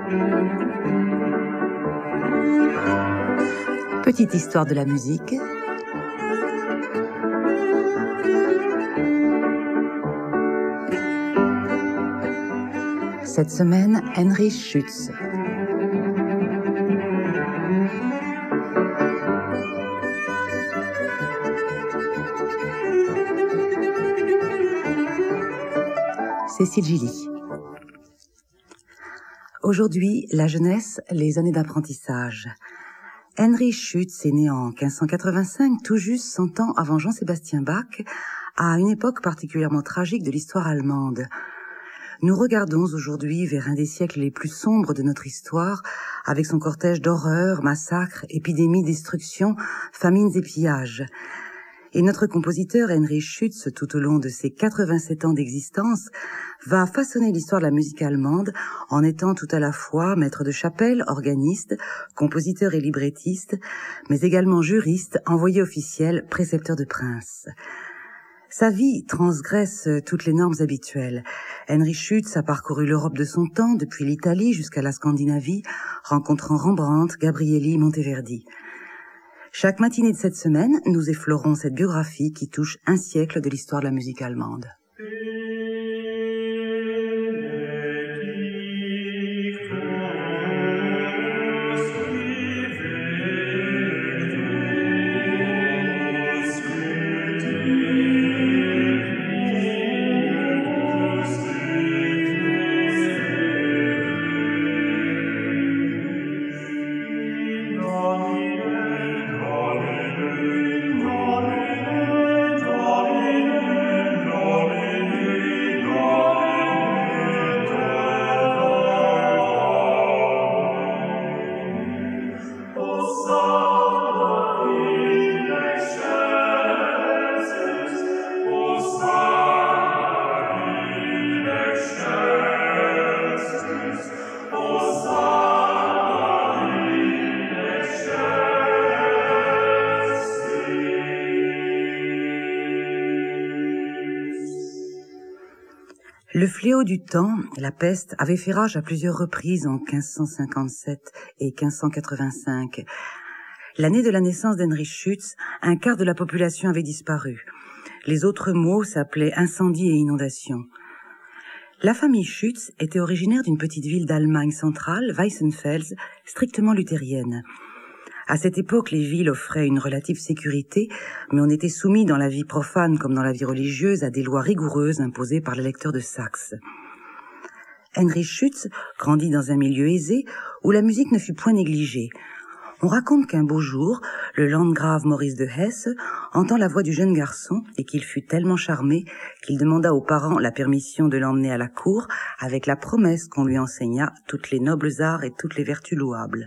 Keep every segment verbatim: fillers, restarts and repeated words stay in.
Petite histoire de la musique. Cette semaine, Heinrich Schütz. Cécile Gilly. Aujourd'hui, la jeunesse, les années d'apprentissage. Heinrich Schütz est né en quinze cent quatre-vingt-cinq, tout juste cent ans avant Jean-Sébastien Bach, à une époque particulièrement tragique de l'histoire allemande. Nous regardons aujourd'hui vers un des siècles les plus sombres de notre histoire, avec son cortège d'horreurs, massacres, épidémies, destructions, famines et pillages. Et notre compositeur Heinrich Schütz, tout au long de ses quatre-vingt-sept ans d'existence, va façonner l'histoire de la musique allemande en étant tout à la fois maître de chapelle, organiste, compositeur et librettiste, mais également juriste, envoyé officiel, précepteur de princes. Sa vie transgresse toutes les normes habituelles. Heinrich Schütz a parcouru l'Europe de son temps, depuis l'Italie jusqu'à la Scandinavie, rencontrant Rembrandt, Gabrieli, Monteverdi. Chaque matinée de cette semaine, nous effleurons cette biographie qui touche un siècle de l'histoire de la musique allemande. Le fléau du temps, la peste, avait fait rage à plusieurs reprises en quinze cent cinquante-sept et quinze cent quatre-vingt-cinq. L'année de la naissance d'Heinrich Schütz, un quart de la population avait disparu. Les autres maux s'appelaient incendie et inondation. La famille Schütz était originaire d'une petite ville d'Allemagne centrale, Weissenfels, strictement luthérienne. À cette époque, les villes offraient une relative sécurité, mais on était soumis dans la vie profane comme dans la vie religieuse à des lois rigoureuses imposées par l'électeur de Saxe. Heinrich Schütz grandit dans un milieu aisé où la musique ne fut point négligée. On raconte qu'un beau jour, le landgrave Maurice de Hesse entend la voix du jeune garçon et qu'il fut tellement charmé qu'il demanda aux parents la permission de l'emmener à la cour avec la promesse qu'on lui enseignât toutes les nobles arts et toutes les vertus louables.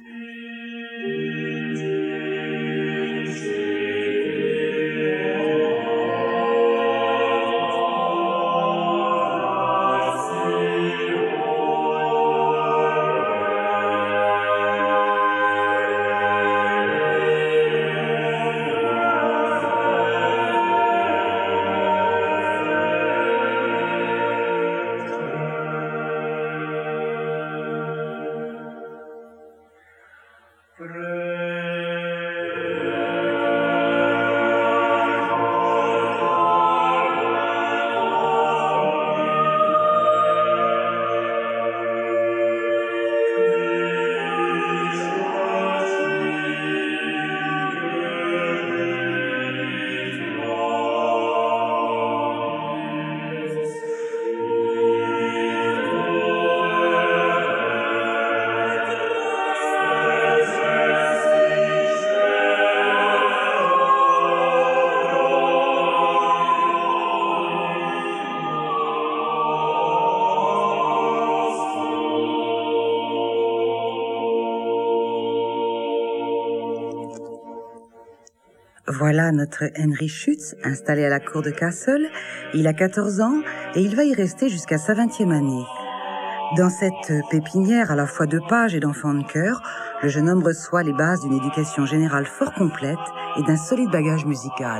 Voilà notre Heinrich Schütz, installé à la cour de Kassel. Il a quatorze ans et il va y rester jusqu'à sa vingtième année. Dans cette pépinière à la fois de pages et d'enfants de chœur, le jeune homme reçoit les bases d'une éducation générale fort complète et d'un solide bagage musical.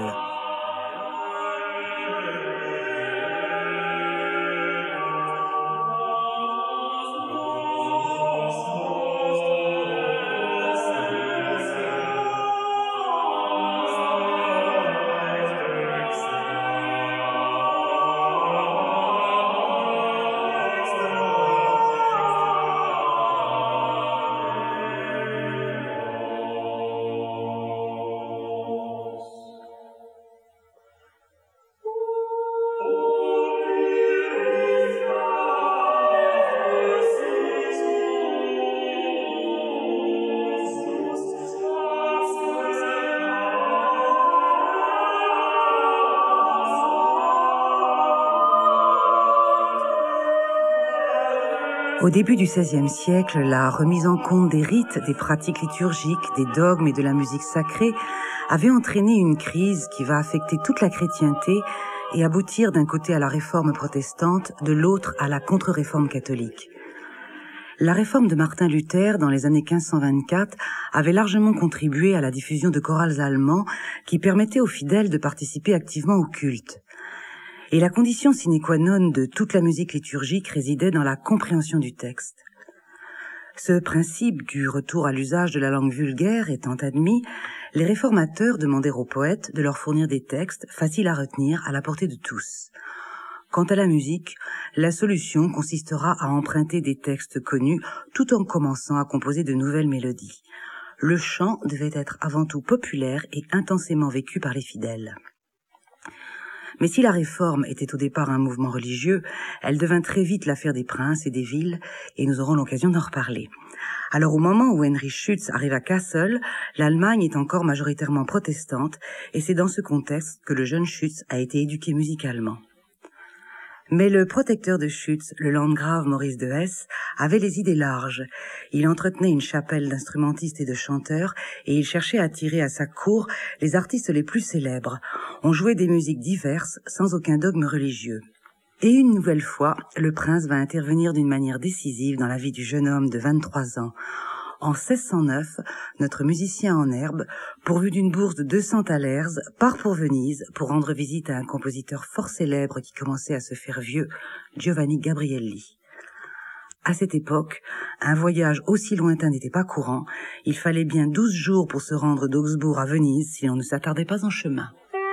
Au début du seizième siècle, la remise en compte des rites, des pratiques liturgiques, des dogmes et de la musique sacrée avait entraîné une crise qui va affecter toute la chrétienté et aboutir d'un côté à la réforme protestante, de l'autre à la contre-réforme catholique. La réforme de Martin Luther dans les années quinze cent vingt-quatre avait largement contribué à la diffusion de chorals allemands qui permettaient aux fidèles de participer activement au culte. Et la condition sine qua non de toute la musique liturgique résidait dans la compréhension du texte. Ce principe du retour à l'usage de la langue vulgaire étant admis, les réformateurs demandèrent aux poètes de leur fournir des textes faciles à retenir à la portée de tous. Quant à la musique, la solution consistera à emprunter des textes connus tout en commençant à composer de nouvelles mélodies. Le chant devait être avant tout populaire et intensément vécu par les fidèles. Mais si la réforme était au départ un mouvement religieux, elle devint très vite l'affaire des princes et des villes, et nous aurons l'occasion d'en reparler. Alors au moment où Heinrich Schütz arrive à Kassel, l'Allemagne est encore majoritairement protestante, et c'est dans ce contexte que le jeune Schütz a été éduqué musicalement. Mais le protecteur de Schütz, le landgrave Maurice de Hesse, avait les idées larges. Il entretenait une chapelle d'instrumentistes et de chanteurs, et il cherchait à attirer à sa cour les artistes les plus célèbres. On jouait des musiques diverses, sans aucun dogme religieux. Et une nouvelle fois, le prince va intervenir d'une manière décisive dans la vie du jeune homme de vingt-trois ans. En seize cent neuf, notre musicien en herbe, pourvu d'une bourse de deux cents thalers, part pour Venise pour rendre visite à un compositeur fort célèbre qui commençait à se faire vieux, Giovanni Gabrielli. À cette époque, un voyage aussi lointain n'était pas courant. Il fallait bien douze jours pour se rendre d'Augsbourg à Venise si l'on ne s'attardait pas en chemin.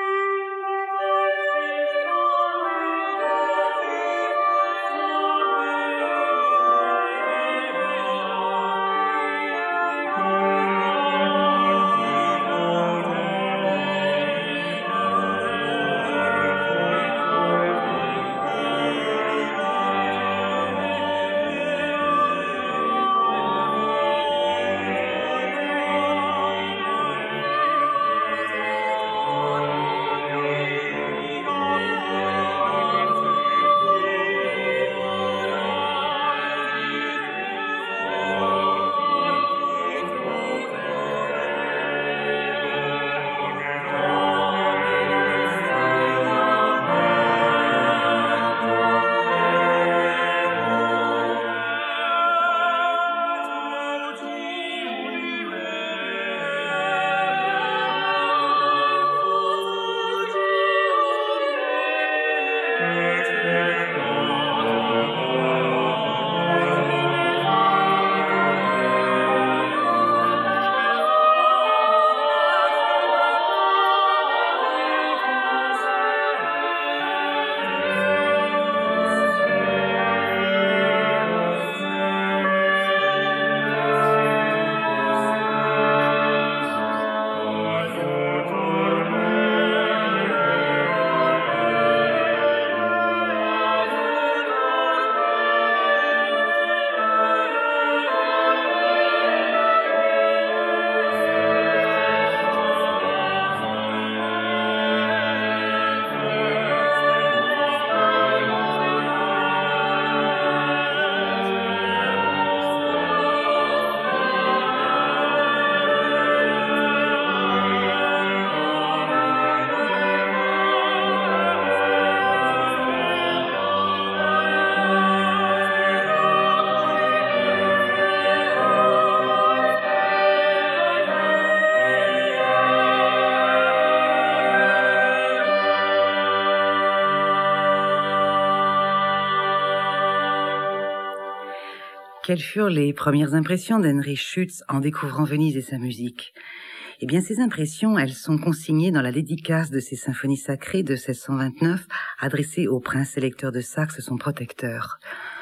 Quelles furent les premières impressions d'Heinrich Schütz en découvrant Venise et sa musique? Eh bien, ces impressions, elles sont consignées dans la dédicace de ses symphonies sacrées de seize cent vingt-neuf, adressée au prince électeur de Saxe, son protecteur.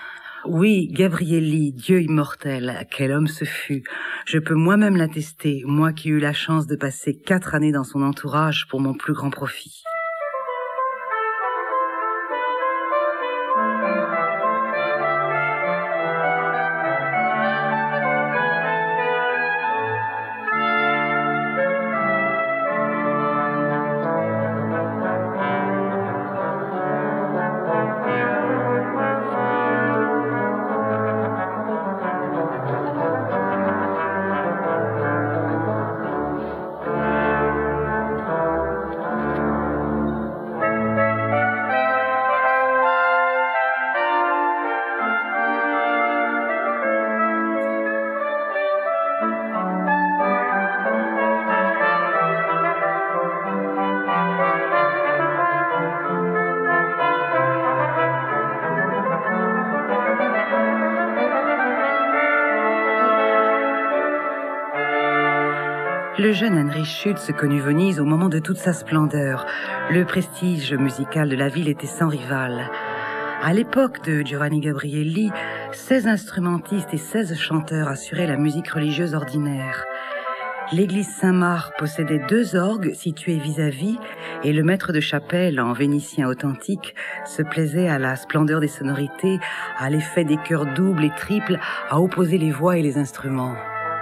Oui, Gabrielli, Dieu immortel, quel homme ce fut. Je peux moi-même l'attester, moi qui eus la chance de passer quatre années dans son entourage pour mon plus grand profit. Le jeune Heinrich Schütz connut Venise au moment de toute sa splendeur. Le prestige musical de la ville était sans rival. À l'époque de Giovanni Gabrielli, seize instrumentistes et seize chanteurs assuraient la musique religieuse ordinaire. L'église Saint-Marc possédait deux orgues situés vis-à-vis et le maître de chapelle, en vénitien authentique, se plaisait à la splendeur des sonorités, à l'effet des chœurs doubles et triples, à opposer les voix et les instruments.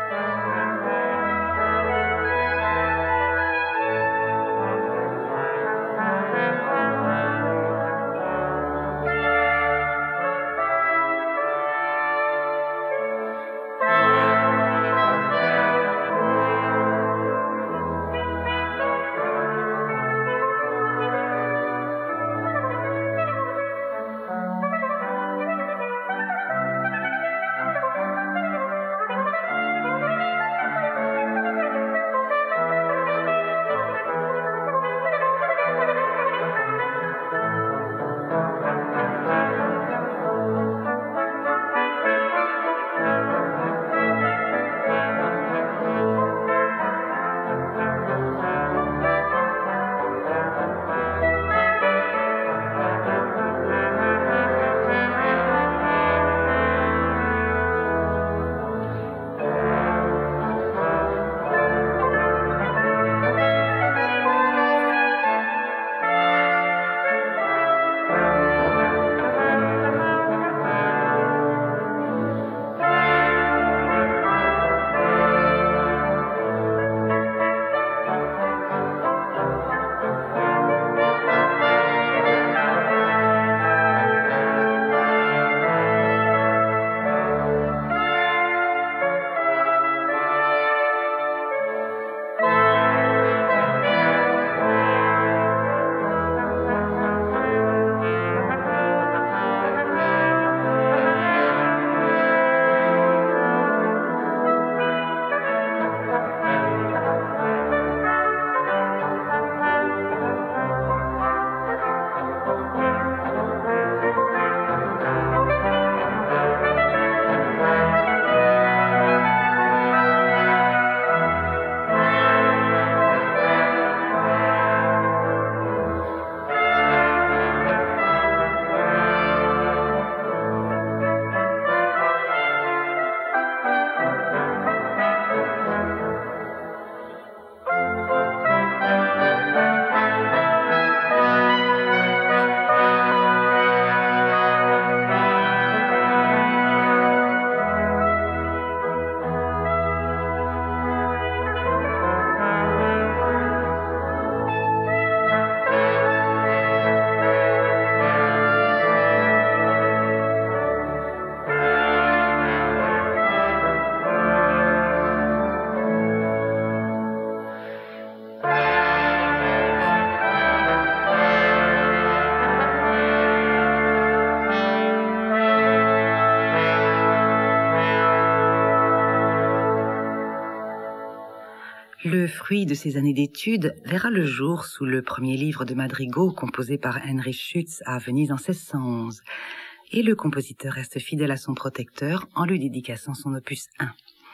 Le fruit de ces années d'études verra le jour sous le premier livre de madrigaux composé par Heinrich Schütz à Venise en seize cent onze. Et le compositeur reste fidèle à son protecteur en lui dédicaçant son opus un.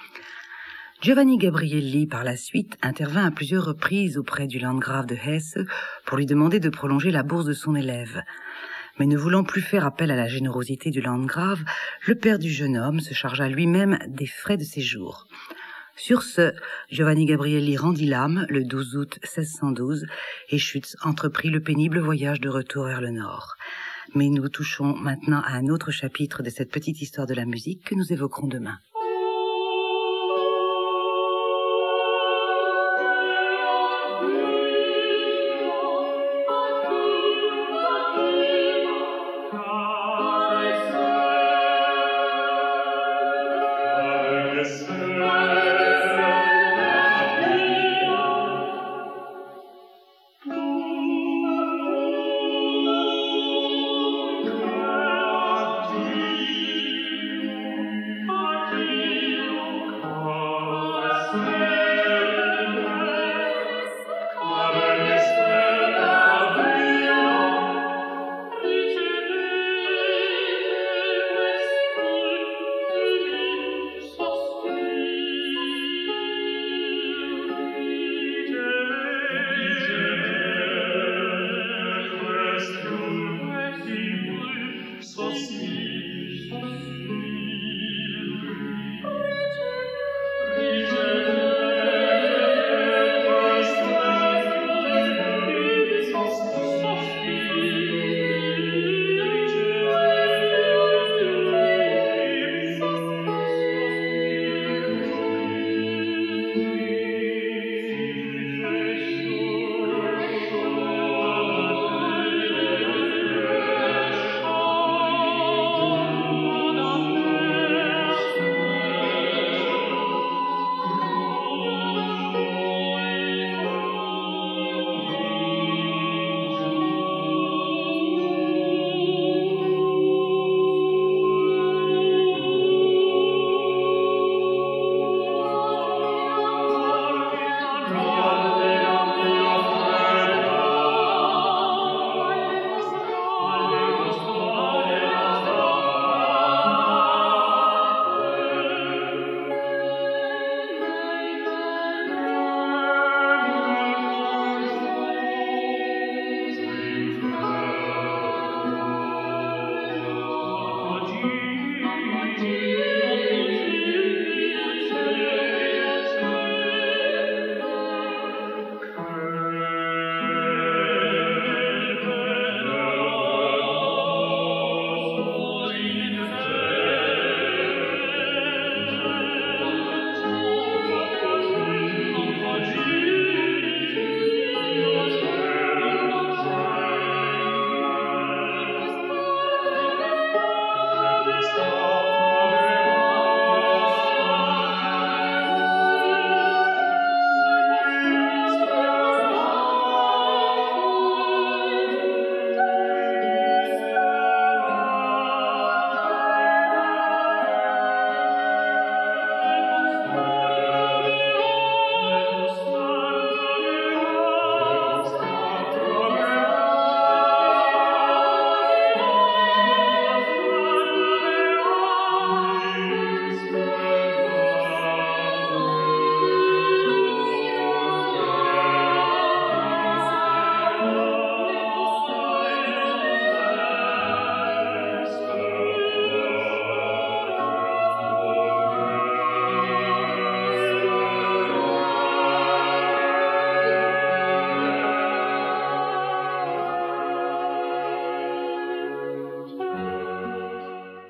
Giovanni Gabrielli, par la suite, intervint à plusieurs reprises auprès du landgrave de Hesse pour lui demander de prolonger la bourse de son élève. Mais ne voulant plus faire appel à la générosité du landgrave, le père du jeune homme se chargea lui-même des frais de séjour. Sur ce, Giovanni Gabrielli rendit l'âme le douze août seize cent douze et Schütz entreprit le pénible voyage de retour vers le nord. Mais nous touchons maintenant à un autre chapitre de cette petite histoire de la musique que nous évoquerons demain.